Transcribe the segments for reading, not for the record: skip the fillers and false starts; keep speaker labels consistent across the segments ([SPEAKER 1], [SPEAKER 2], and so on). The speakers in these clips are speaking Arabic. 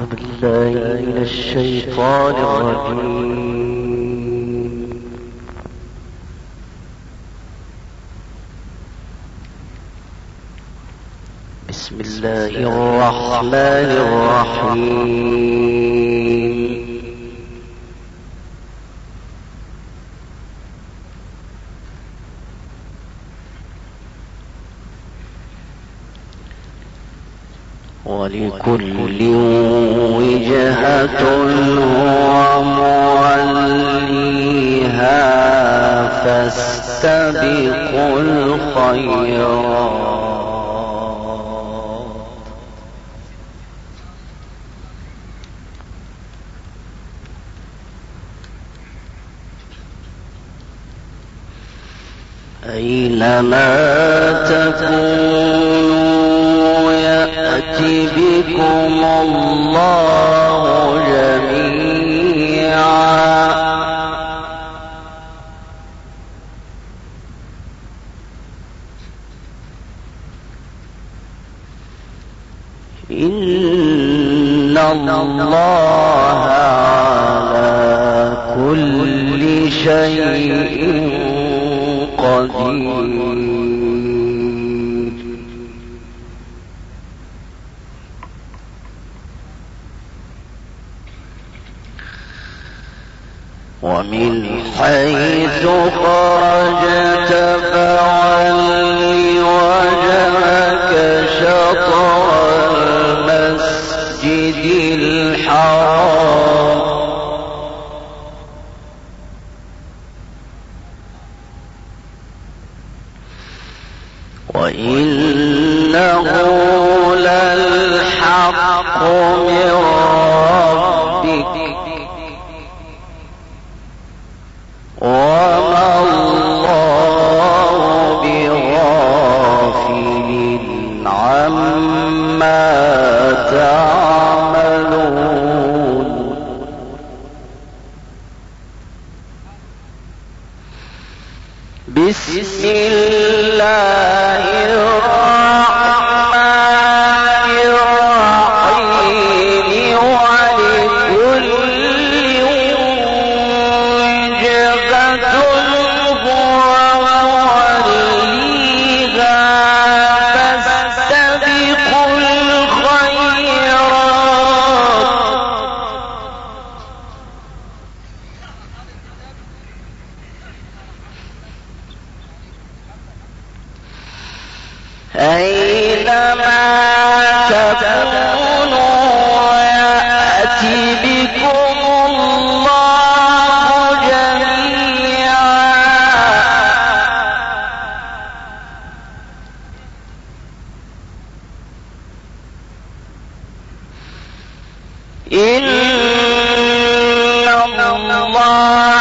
[SPEAKER 1] بالله من الشيطان الرجيم. بسم الله الرحمن الرحيم. ولكل وجهة هو موليها فاستبقوا الخيرات أينما تكونوا يأتي بكم الله جميعا إن الله على كل شيء قدير. ومن حيث خرجت فول وجهك شطر المسجد الحرام وإنه للحق من ربك وما الله بغافل عما تعملون. بسم الله الرحمن الرحيم. ولكل وجهة هو موليها فاستبقوا الخيرات أينما تكونوا يأتي بكم الله جميعا إن الله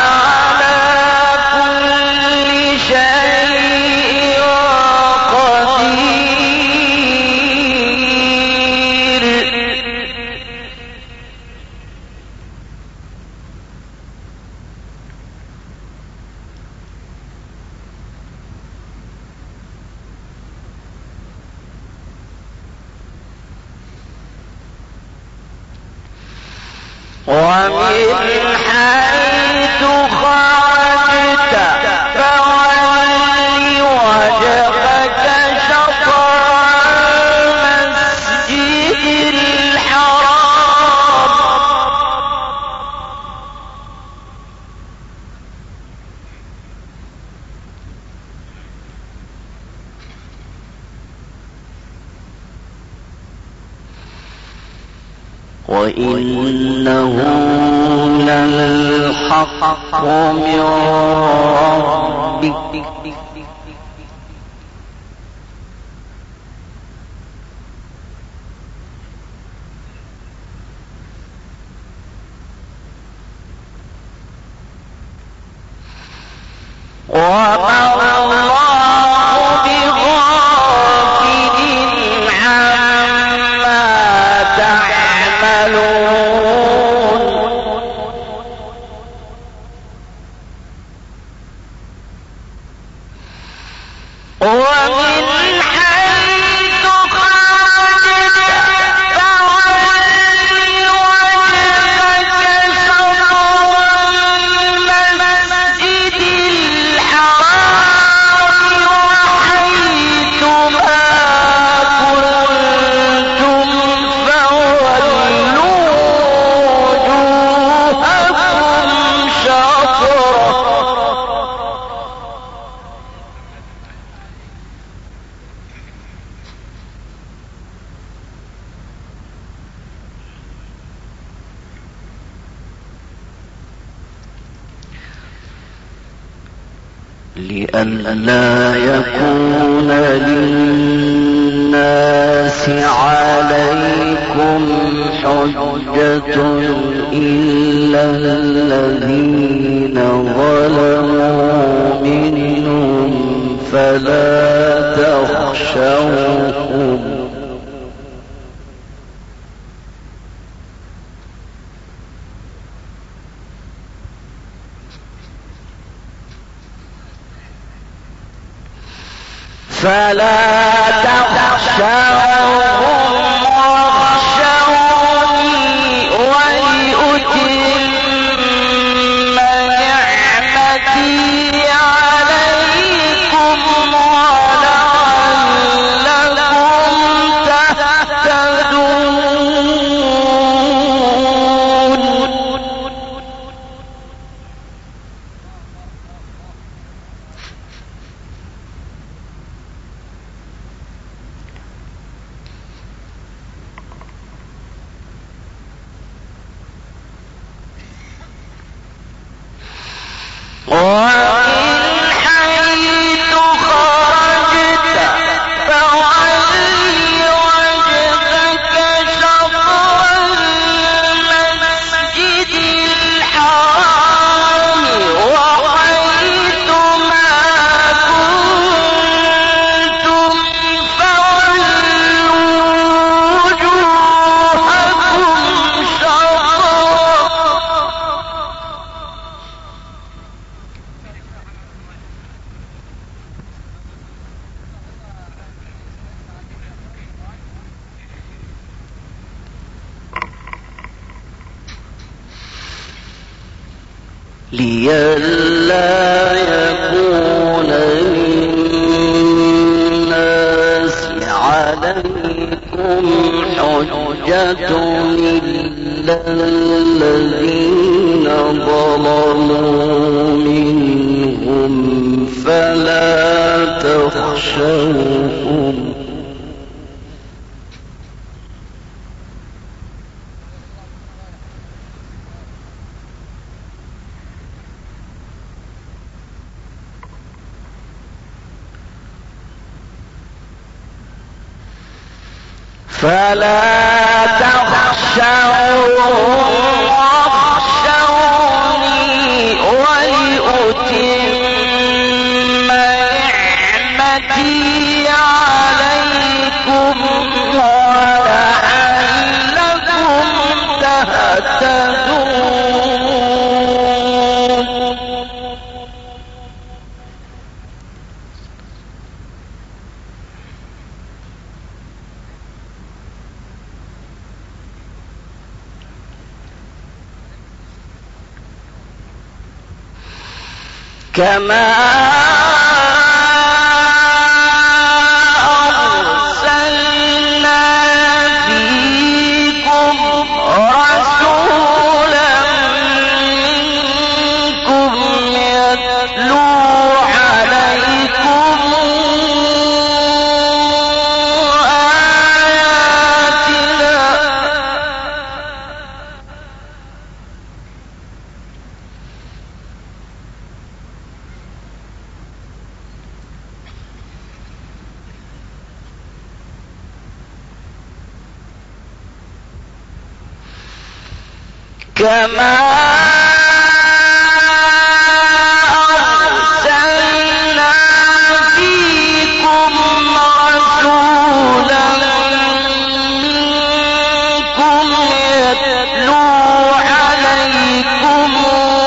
[SPEAKER 1] ومن حيث خرجت فول وجهك شطر المسجد الحرام وإنه للحق من ربك وما الله بغافل عما تعملون. ومن حيث خرجت فول لئلا يكون للناس عليكم حجة إلا الذين ظلموا منهم فلا تخشوهم واخشوني ولأتم نعمتي عليكم ولعلكم تهتدون. ومن حيث خرجت فولي وجهك شطر المسجد الحرام وحيث ما كنتم فولوا وجوهكم شطره لئلا يكون للناس عليكم حجة إلا الذين ظلموا منهم فلا تخشوهم واخشوني ولأتم نعمتي عليكم ولعلكم تهتدون. كما أرسلنا فيكم رسولا منكم يتلو عليكم آياتنا كما أرسلنا فيكم رسولا منكم يتلو عليكم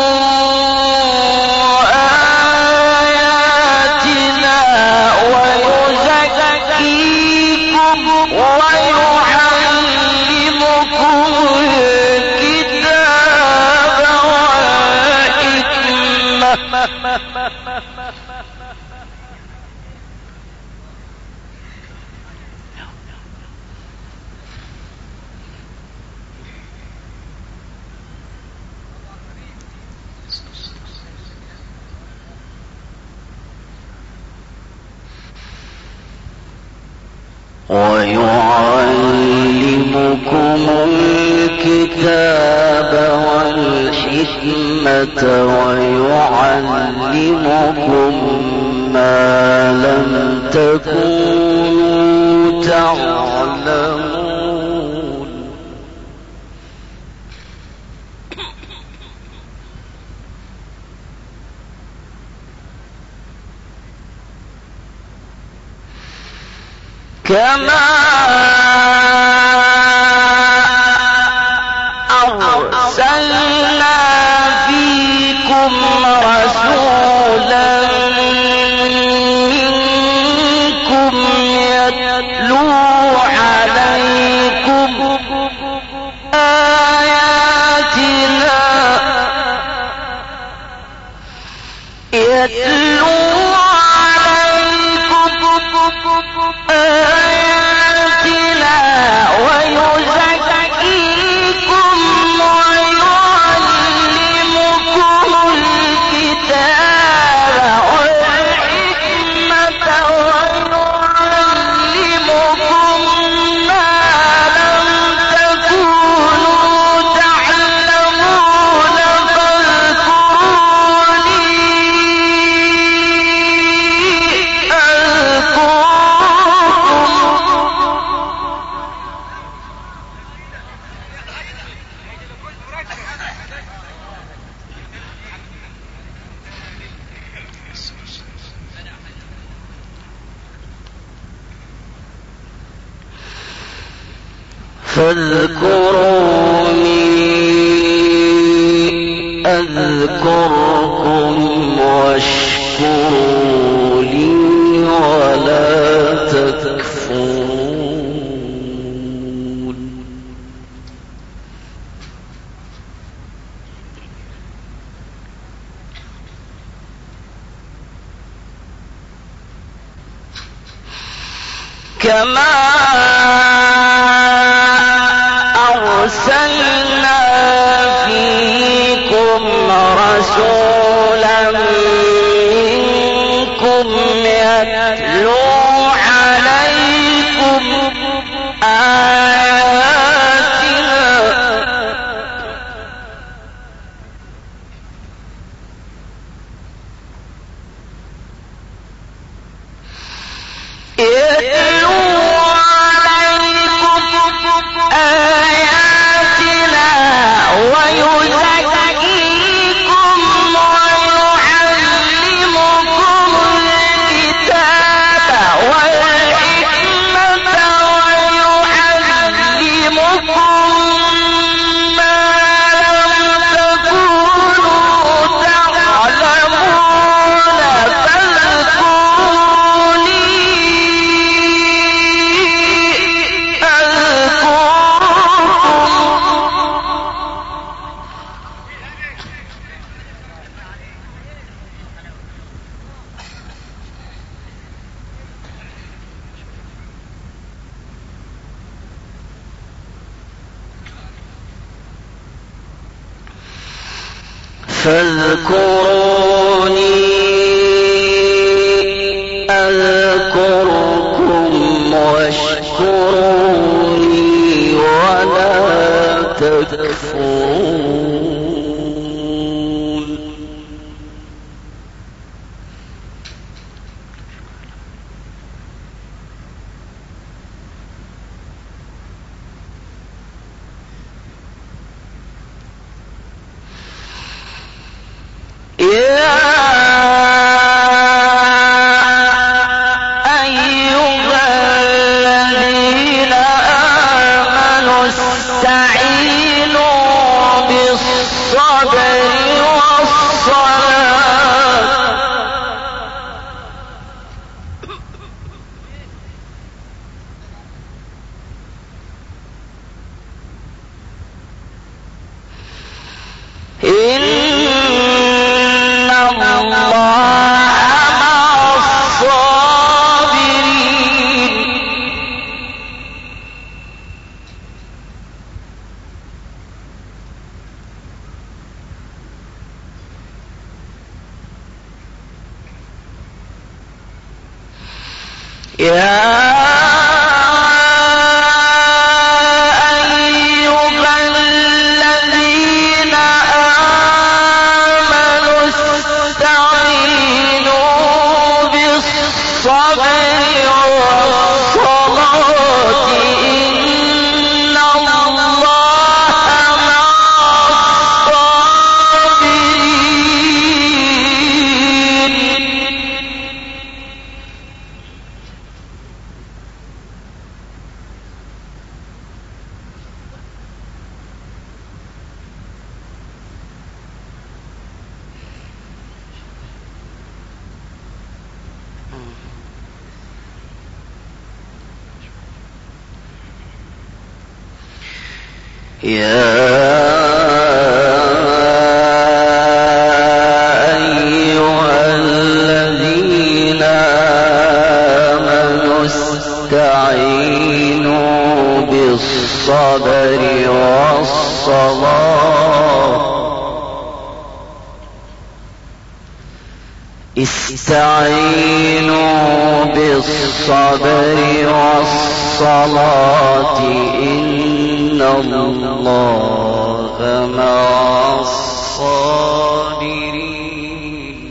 [SPEAKER 1] آياتنا ويزكيكم ويعلمكم الكتاب والحكمة ويعلمكم الكتاب والحكمة
[SPEAKER 2] والحكمة ويعلمكم ما لم تكونوا تعلمون. كما أرسلنا فيكم رسولا منكم يتلو عليكم آياتنا ويزكيكم ويعلمكم الكتاب والحكمة ويعلمكم ما لم تكونوا تعلمون فاذكروني أذكركم واشكروا لي ولا تكفرون. كما أرسلنا فيكم رسولا منكم يتلو عليكم آياتنا فاذكروني أذكركم واشكروا لي ولا تكفرون. أيها الذين استعينوا بالصبر والصلاة إن الله مع الصابرين.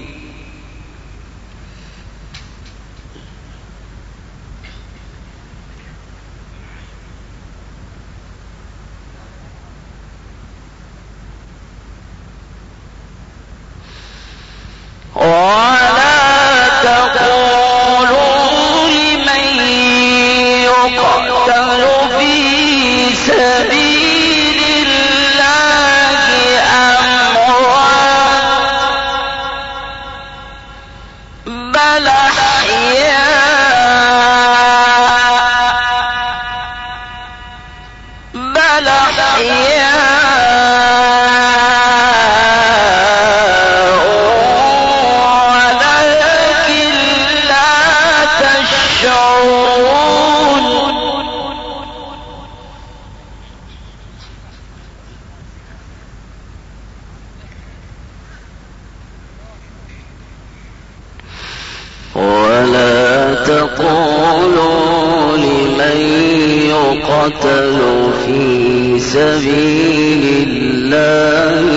[SPEAKER 2] تقولوا لمن يقتل في سبيل الله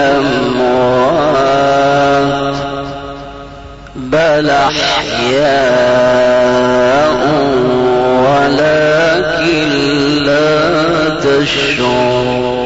[SPEAKER 2] أموات بل أحياء ولكن لا تشعرون.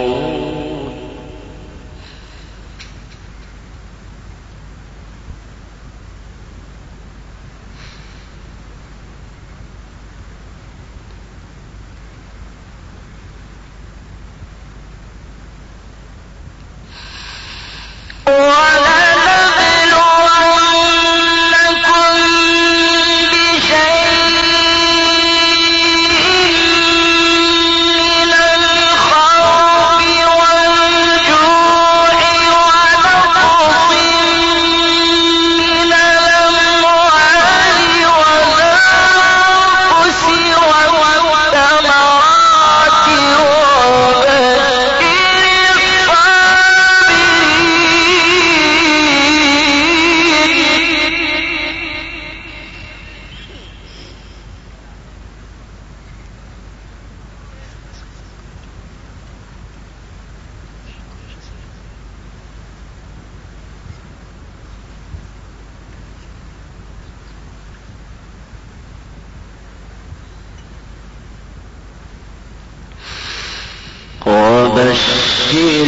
[SPEAKER 2] وبشر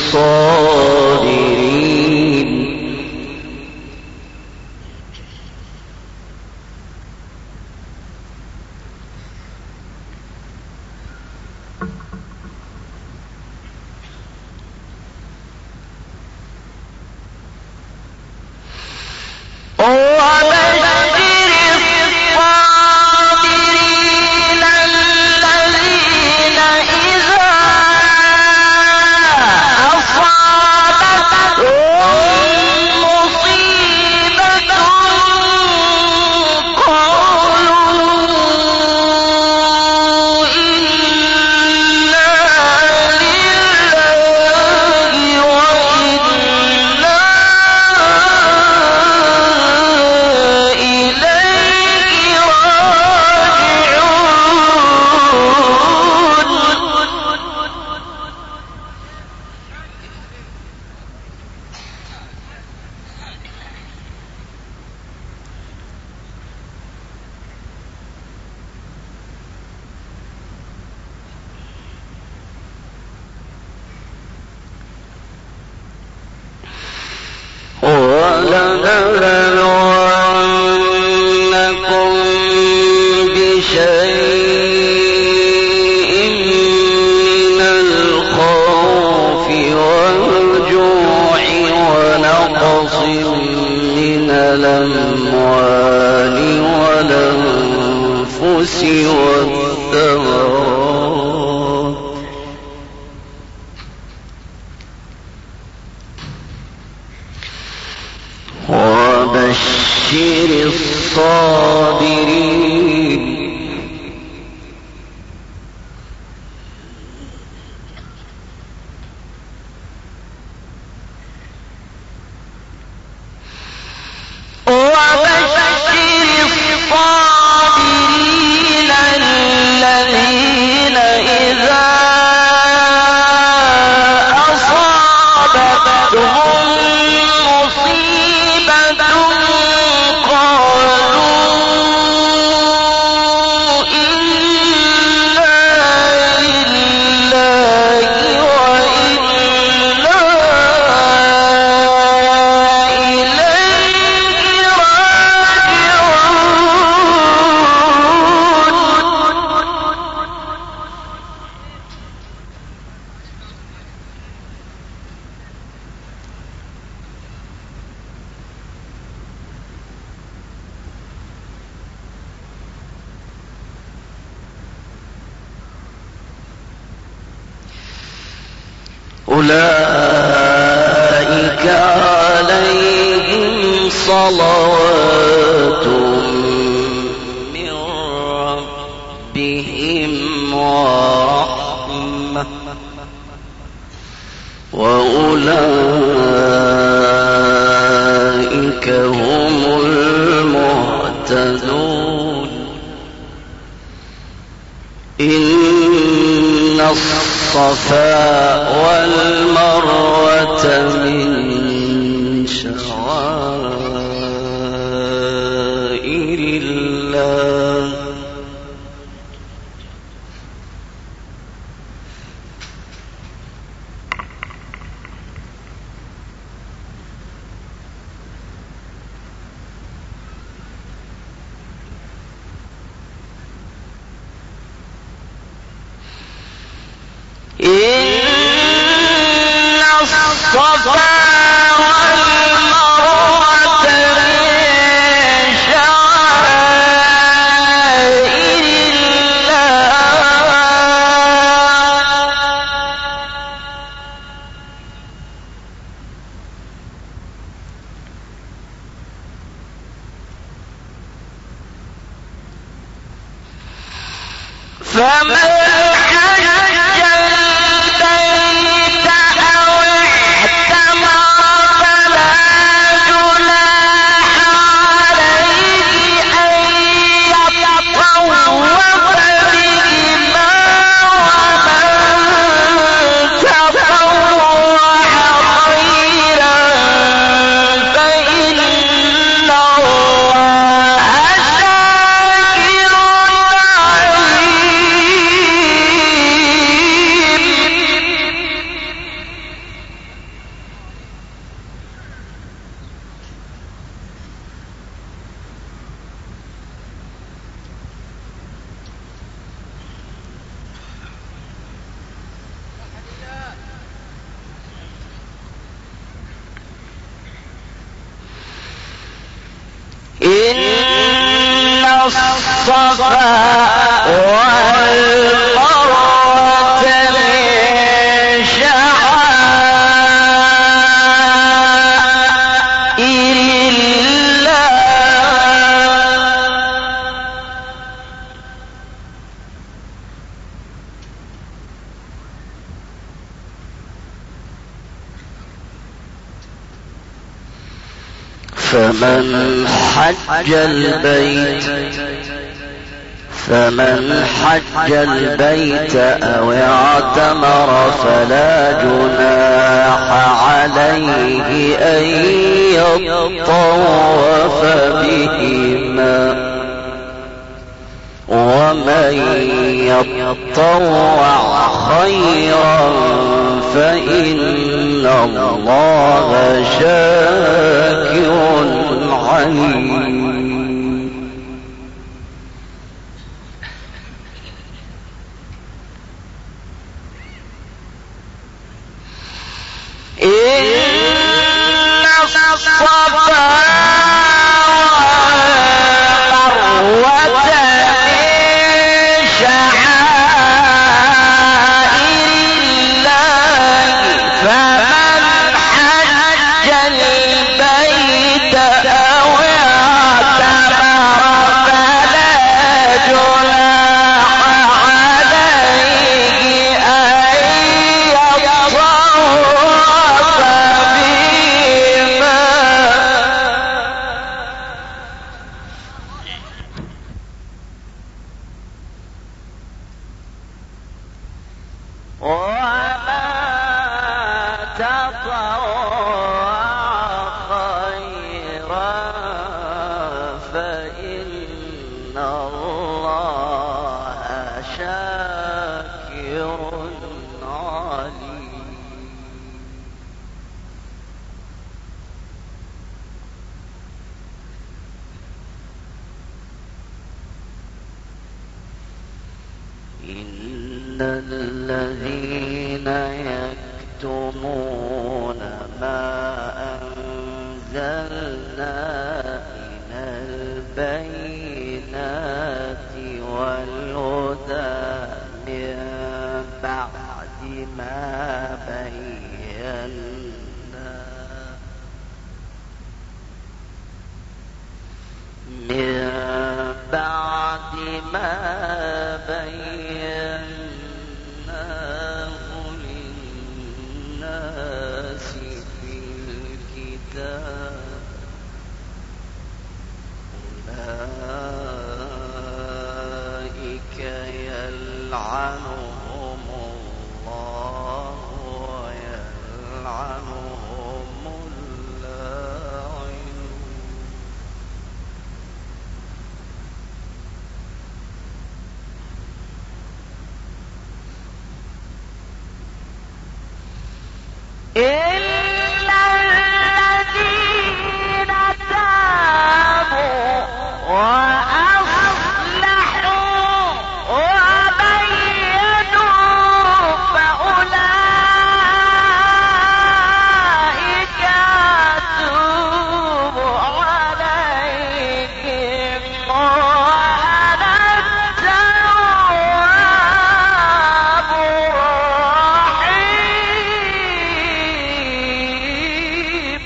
[SPEAKER 2] الصابرين. ولنبلونكم بشيء من الخوف والجوع ونقص من الأموال والأنفس والثمرات وبشر الصابرين
[SPEAKER 1] الذين إذا أصابتهم مصيبة قالوا إنا لله وإنا إليه أولئك عليهم صلوات من ربهم ورحمة وأولئك هم المهتدون إن الصفا والمروة من شعائر الله إن الصفا والمروة من شعائر الله فمن فمن حج البيت أو اعتمر فلا جناح عليه أن يطوف بهما ومن يطوع خيرا فإن الله شاكر عليم إن الصفا والمروة من شعائر الله فمن حج البيت
[SPEAKER 2] إن الذين يكتمون ما أنزلنا من البينات والهدى من بعد ما بيناه للناس في الكتاب أولئك يلعنهم الله ويلعنهم اللاعنون. إلا الذين تابوا وأصلحوا وبينوا فأولئك أتوب عليهم وأنا التواب الرحيم.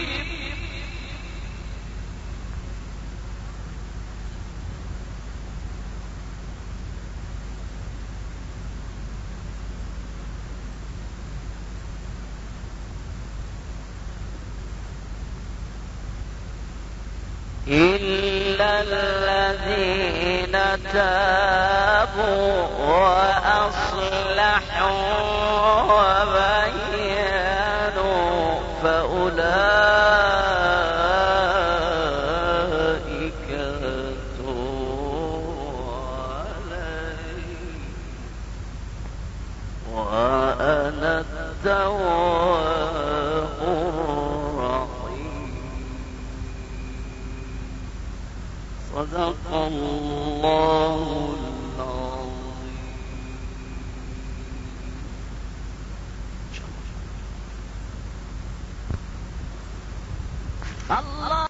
[SPEAKER 2] إلا الذين تابوا وأصلحوا وبينوا فأولئك أتوب عليهم وأنا التواب الرحيم. صدق الله العظيم. الله